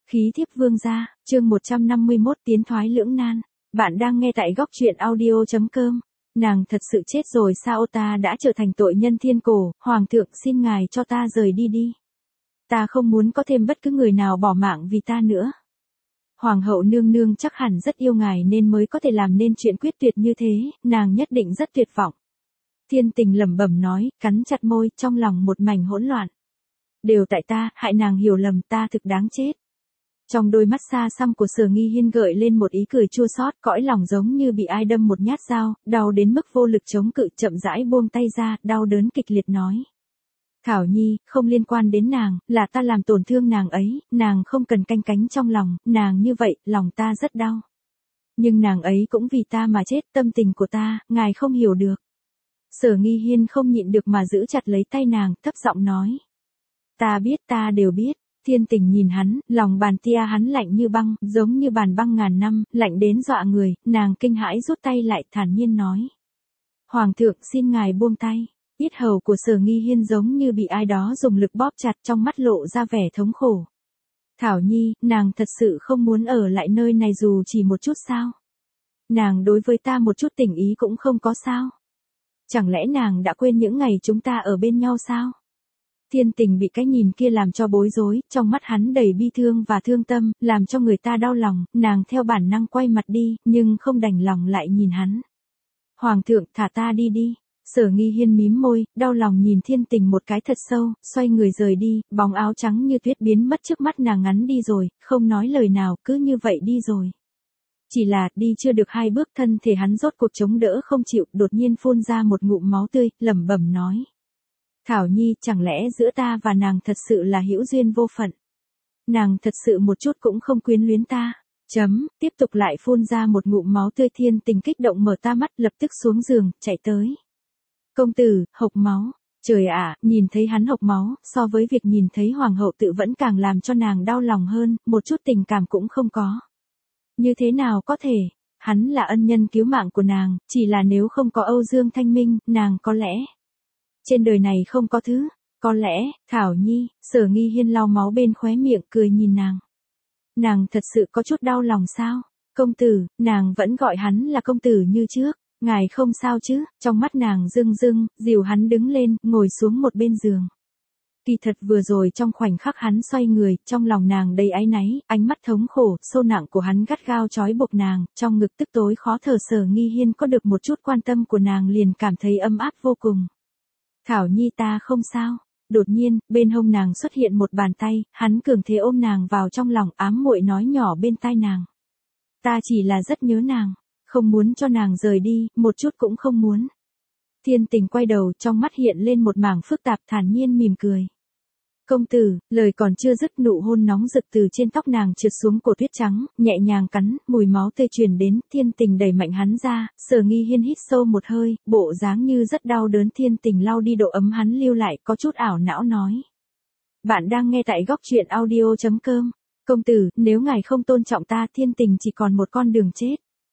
Khí thiếp vương gia, chương 151 tiến thoái lưỡng nan. Bạn đang nghe tại góc truyện audio.com. Nàng thật sự chết rồi sao, ta đã trở thành tội nhân thiên cổ, hoàng thượng xin ngài cho ta rời đi đi. Ta không muốn có thêm bất cứ người nào bỏ mạng vì ta nữa. Hoàng hậu nương nương chắc hẳn rất yêu ngài nên mới có thể làm nên chuyện quyết tuyệt như thế, nàng nhất định rất tuyệt vọng. Thiên Tình lẩm bẩm nói, cắn chặt môi, trong lòng một mảnh hỗn loạn. Đều tại ta, hại nàng hiểu lầm, ta thực đáng chết. Trong đôi mắt xa xăm của Sở Nghi Hiên gợi lên một ý cười chua xót, cõi lòng giống như bị ai đâm một nhát dao, đau đến mức vô lực chống cự, chậm rãi buông tay ra, đau đớn kịch liệt nói. Thảo Nhi, không liên quan đến nàng, là ta làm tổn thương nàng ấy, nàng không cần canh cánh trong lòng, nàng như vậy, lòng ta rất đau. Nhưng nàng ấy cũng vì ta mà chết, tâm tình của ta, ngài không hiểu được. Sở Nghi Hiên không nhịn được mà giữ chặt lấy tay nàng, thấp giọng nói. Ta biết, ta đều biết. Thiên Tình nhìn hắn, lòng bàn tia hắn lạnh như băng, giống như bàn băng ngàn năm, lạnh đến dọa người, nàng kinh hãi rút tay lại, thản nhiên nói. Hoàng thượng xin ngài buông tay. Yết hầu của Sở Nghi Hiên giống như bị ai đó dùng lực bóp chặt, trong mắt lộ ra vẻ thống khổ. Thảo Nhi, nàng thật sự không muốn ở lại nơi này dù chỉ một chút sao? Nàng đối với ta một chút tình ý cũng không có sao? Chẳng lẽ nàng đã quên những ngày chúng ta ở bên nhau sao? Thiên Tình bị cái nhìn kia làm cho bối rối, trong mắt hắn đầy bi thương và thương tâm, làm cho người ta đau lòng, nàng theo bản năng quay mặt đi, nhưng không đành lòng lại nhìn hắn. Hoàng thượng, thả ta đi đi. Sở Nghi Hiên mím môi, đau lòng nhìn Thiên Tình một cái thật sâu, xoay người rời đi, bóng áo trắng như tuyết biến mất trước mắt nàng ngắn đi rồi, không nói lời nào, cứ như vậy đi rồi. Chỉ là, đi chưa được hai bước thân thể hắn rốt cuộc chống đỡ không chịu, đột nhiên phun ra một ngụm máu tươi, lẩm bẩm nói. Thảo Nhi, chẳng lẽ giữa ta và nàng thật sự là hữu duyên vô phận? Nàng thật sự một chút cũng không quyến luyến ta. Tiếp tục lại phun ra một ngụm máu tươi. Thiên Tình kích động mở ta mắt, lập tức xuống giường, chạy tới. Công tử, hộc máu. Trời ạ, nhìn thấy hắn hộc máu, so với việc nhìn thấy hoàng hậu tự vẫn càng làm cho nàng đau lòng hơn, một chút tình cảm cũng không có. Như thế nào có thể? Hắn là ân nhân cứu mạng của nàng, chỉ là nếu không có Âu Dương Thanh Minh, nàng có lẽ... Trên đời này không có thứ, có lẽ, Thảo Nhi, Sở Nghi Hiên lau máu bên khóe miệng cười nhìn nàng. Nàng thật sự có chút đau lòng sao? Công tử, nàng vẫn gọi hắn là công tử như trước, ngài không sao chứ? Trong mắt nàng rưng rưng, dìu hắn đứng lên, ngồi xuống một bên giường. Kỳ thật vừa rồi trong khoảnh khắc hắn xoay người, trong lòng nàng đầy áy náy, ánh mắt thống khổ, sâu nặng của hắn gắt gao trói buộc nàng, trong ngực tức tối khó thở. Sở Nghi Hiên có được một chút quan tâm của nàng liền cảm thấy ấm áp vô cùng. Thảo Nhi, ta không sao. Đột nhiên, bên hông nàng xuất hiện một bàn tay, hắn cường thế ôm nàng vào trong lòng, ám muội nói nhỏ bên tai nàng. Ta chỉ là rất nhớ nàng, không muốn cho nàng rời đi, một chút cũng không muốn. Thiên Tình quay đầu, trong mắt hiện lên một mảng phức tạp, thản nhiên mỉm cười. Công tử, lời còn chưa dứt, nụ hôn nóng rực từ trên tóc nàng trượt xuống cổ tuyết trắng, nhẹ nhàng cắn, mùi máu tươi truyền đến. Thiên Tình đẩy mạnh hắn ra, Sở Nghi Hiên hít sâu một hơi, bộ dáng như rất đau đớn. Thiên Tình lau đi độ ấm hắn lưu lại, có chút ảo não nói. Bạn đang nghe tại góc truyện audio.com. Công tử, nếu ngài không tôn trọng ta, Thiên Tình chỉ còn một con đường chết.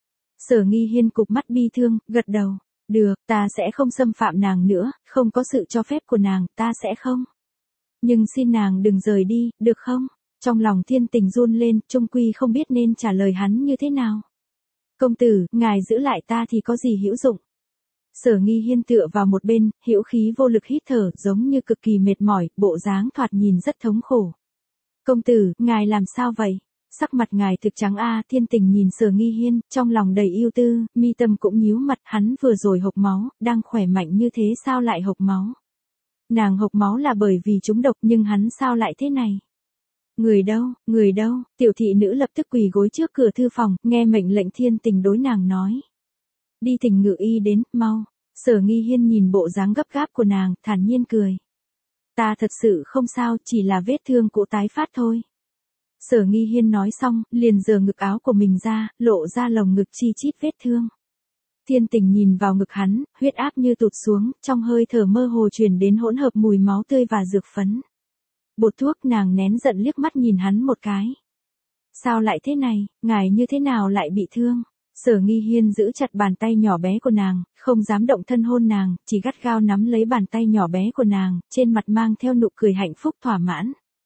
Sở Nghi Hiên cụp mắt bi thương, gật đầu. Được, ta sẽ không xâm phạm nàng nữa, không có sự cho phép của nàng, ta sẽ không. Nhưng xin nàng đừng rời đi, được không? Trong lòng Thiên Tình run lên, chung quy không biết nên trả lời hắn như thế nào. Công tử, ngài giữ lại ta thì có gì hữu dụng? Sở Nghi Hiên tựa vào một bên, hữu khí vô lực hít thở, giống như cực kỳ mệt mỏi, bộ dáng thoạt nhìn rất thống khổ. Công tử, ngài làm sao vậy? Sắc mặt ngài thực trắng a. Thiên Tình nhìn Sở Nghi Hiên, trong lòng đầy ưu tư, mi tâm cũng nhíu mặt. Hắn vừa rồi hộc máu, đang khỏe mạnh như thế sao lại hộc máu? Nàng hộc máu là bởi vì trúng độc, nhưng hắn sao lại thế này? Người đâu? Tiểu thị nữ lập tức quỳ gối trước cửa thư phòng, nghe mệnh lệnh. Thiên Tình đối nàng nói. Đi thỉnh ngự y đến, mau. Sở Nghi Hiên nhìn bộ dáng gấp gáp của nàng, thản nhiên cười. Ta thật sự không sao, chỉ là vết thương cũ tái phát thôi. Sở Nghi Hiên nói xong, liền giở ngực áo của mình ra, lộ ra lồng ngực chi chít vết thương. Thiên Tình nhìn vào ngực hắn, huyết áp như tụt xuống, trong hơi thở mơ hồ truyền đến hỗn hợp mùi máu tươi và dược phấn. Bột thuốc. Nàng nén giận liếc mắt nhìn hắn một cái. Sao lại thế này, ngài như thế nào lại bị thương? Sở Nghi Hiên giữ chặt bàn tay nhỏ bé của nàng, không dám động thân hôn nàng, chỉ gắt gao nắm lấy bàn tay nhỏ bé của nàng, trên mặt mang theo nụ cười hạnh phúc thỏa mãn.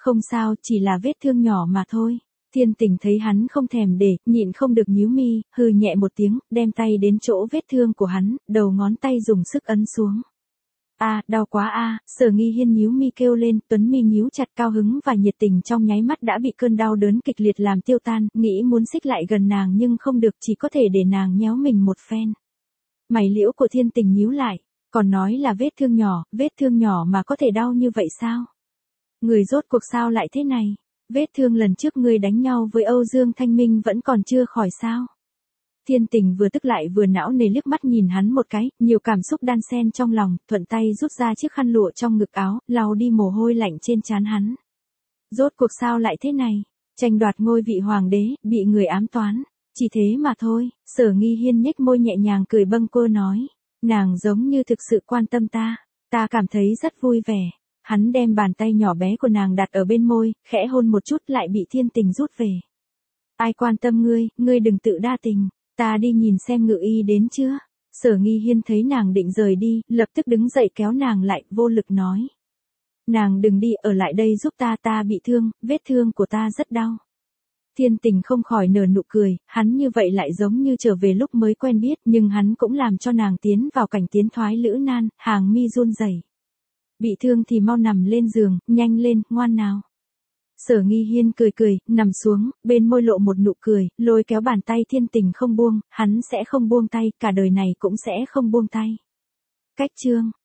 Không sao, chỉ là vết thương nhỏ mà thôi. Thiên Tình thấy hắn không thèm để, nhịn không được nhíu mi, hừ nhẹ một tiếng, đem tay đến chỗ vết thương của hắn, đầu ngón tay dùng sức ấn xuống. Đau quá Sở Nghi Hiên nhíu mi kêu lên, tuấn mi nhíu chặt, cao hứng và nhiệt tình trong nháy mắt đã bị cơn đau đớn kịch liệt làm tiêu tan, nghĩ muốn xích lại gần nàng nhưng không được, chỉ có thể để nàng nhéo mình một phen. Mày liễu của Thiên Tình nhíu lại, còn nói là vết thương nhỏ mà có thể đau như vậy sao? Người rốt cuộc sao lại thế này? Vết thương lần trước ngươi đánh nhau với Âu Dương Thanh Minh vẫn còn chưa khỏi sao? Thiên Tình vừa tức lại vừa não nề liếc mắt nhìn hắn một cái, nhiều cảm xúc đan xen trong lòng, thuận tay rút ra chiếc khăn lụa trong ngực áo, lau đi mồ hôi lạnh trên trán hắn. Rốt cuộc sao lại thế này? Tranh đoạt ngôi vị hoàng đế, bị người ám toán. Chỉ thế mà thôi. Sở Nghi Hiên nhếch môi nhẹ nhàng cười bâng quơ nói. Nàng giống như thực sự quan tâm ta. Ta cảm thấy rất vui vẻ. Hắn đem bàn tay nhỏ bé của nàng đặt ở bên môi, khẽ hôn một chút lại bị Thiên Tình rút về. Ai quan tâm ngươi đừng tự đa tình. Ta đi nhìn xem Ngự Y đến chưa? Sở Nghi Hiên thấy nàng định rời đi, lập tức đứng dậy kéo nàng lại, vô lực nói. Nàng đừng đi, ở lại đây giúp ta bị thương, vết thương của ta rất đau. Thiên Tình không khỏi nở nụ cười, hắn như vậy lại giống như trở về lúc mới quen biết, nhưng hắn cũng làm cho nàng tiến vào cảnh tiến thoái lữ nan, hàng mi run rẩy. Bị thương thì mau nằm lên giường, nhanh lên, ngoan nào. Sở Nghi Hiên cười, nằm xuống, bên môi lộ một nụ cười, lôi kéo bàn tay Thiên Tình không buông, hắn sẽ không buông tay, cả đời này cũng sẽ không buông tay. Cách chương